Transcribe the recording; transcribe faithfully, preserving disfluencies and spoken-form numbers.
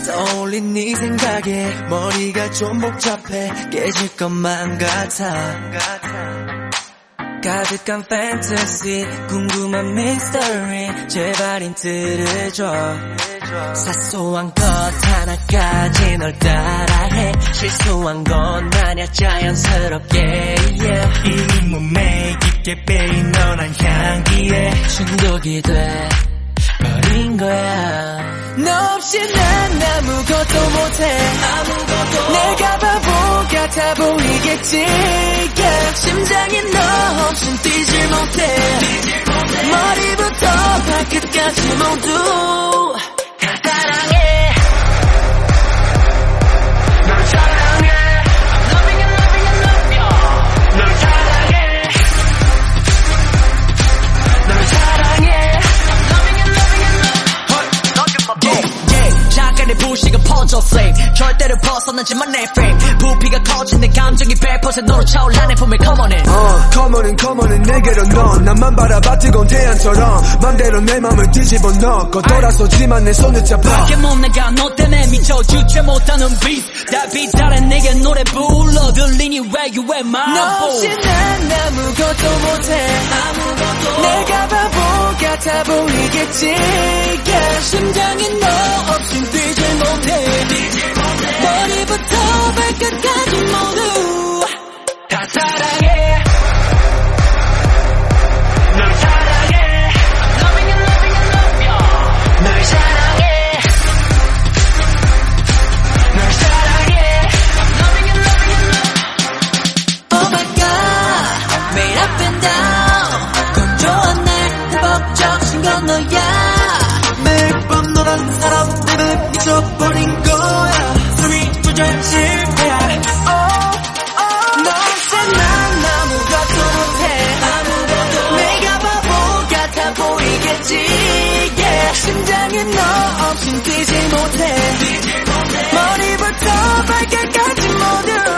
떠올린 네 생각에 머리가 좀 복잡해 깨질 것만 같아 가득한 판타지 궁금한 미스터리 제발 힌트를 줘 사소한 것 하나까지 널 따라해 실수한 건 아냐 자연스럽게 yeah. 이 몸에 깊게 빼인 너란 향기에 중독이 돼 버린 거야 너 없이 난 아무것도 못해 아무것도 내가 바보 같아 보이겠지 yeah. 심장이 너 없인 뛰질 못해 머리부터 발끝까지 모두 다 사랑해 널 사랑해 I'm loving and loving and love you 널 사랑해 널 사랑해 I'm loving and loving and love you yeah, yeah. 잠깐의 부식은 퍼져 flame 절대로 벗어나지만 내 frame 부피가 커진 내 감정이 백 퍼센트 너로 차올라 내 품에 come on in uh, come on in come on in 내게로 넌 나만 바라봐 뜨거운 태양처럼 맘대로 내 맘을 뒤집어 넣고 돌아서지만 내 손을 잡아 밖에 못 나가 너 때문에 미쳐 주체 못하는 beat 달빛 아래 내게 노래 불러 들리니 왜 you at my 너 없이 난 아무것도 못해 아무것도 내가 바보 같아 보이겠지 yeah. 심장이 너 없인 뛰질 못해 머리부터 발끝까지 모두 다 사랑해 널 사랑해 I'm loving and loving and love you 널 사랑해 널 사랑해 I'm loving and loving and love Oh my god 매일 up and down 건조한 날 벅적신 건 너야 매일 밤 너란 사람 때문에 미쳐버린 거야 숨이 조절 실패야 oh, oh. 너 없이 난 아무것도 못해 아무것도 내가 바보 같아 보이겠지 yeah. 심장이 너 없인 뛰지 못해 머리부터 발끝까지 모두